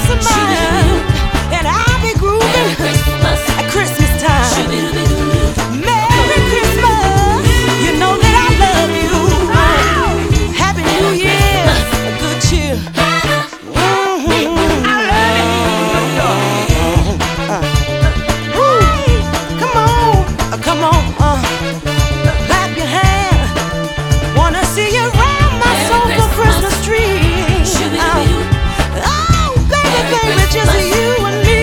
of mine, and I'll be grooving at Christmas time. Merry Christmas, you know that I love you. Happy New Year, a good cheer. Come on, clap your hand. Wanna see you round my sofa Christmas tree. Oh, baby, just you and me.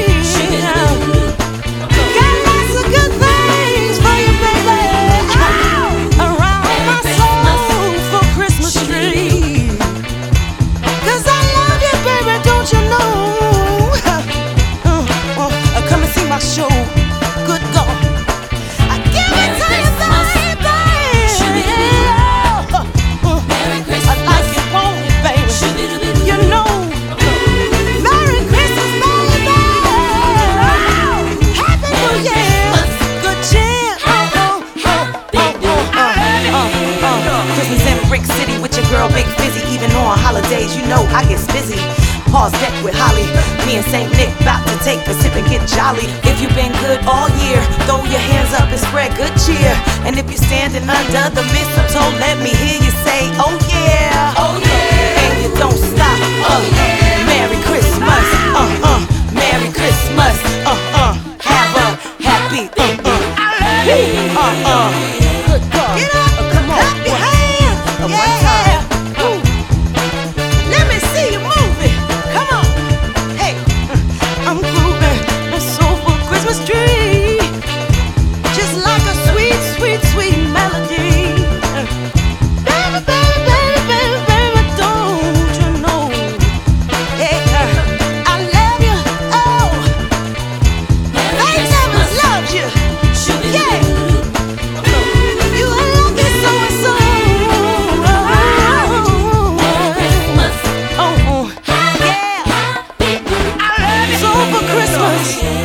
Got lots of good things for you, baby. Around my sofa Christmas tree. 'Cause I love you, baby, don't you know? Come and see my show. Good God. City with your girl Big Fizzy. Even on holidays, you know I get busy. Paws decked with holly. Me and Saint Nick bout to take a sip and get jolly. If you've been good all year, throw your hands up and spread good cheer. And if you're standing under the mistletoe, let me hear you say, oh yeah, oh yeah. And you don't stop. Yeah. Merry Christmas, Merry Christmas, have a happy, Good God. Get up, come on, clap your hands. One time. Let me see you move it. Come on. Hey, I'm grooving a soulful Christmas tree, just like a sweet, sweet, sweet melody. Baby, baby, baby, baby, baby, don't you know? Hey, I love you. Oh, they never loved you. Yeah. You are lucky so-and-so. Christmas.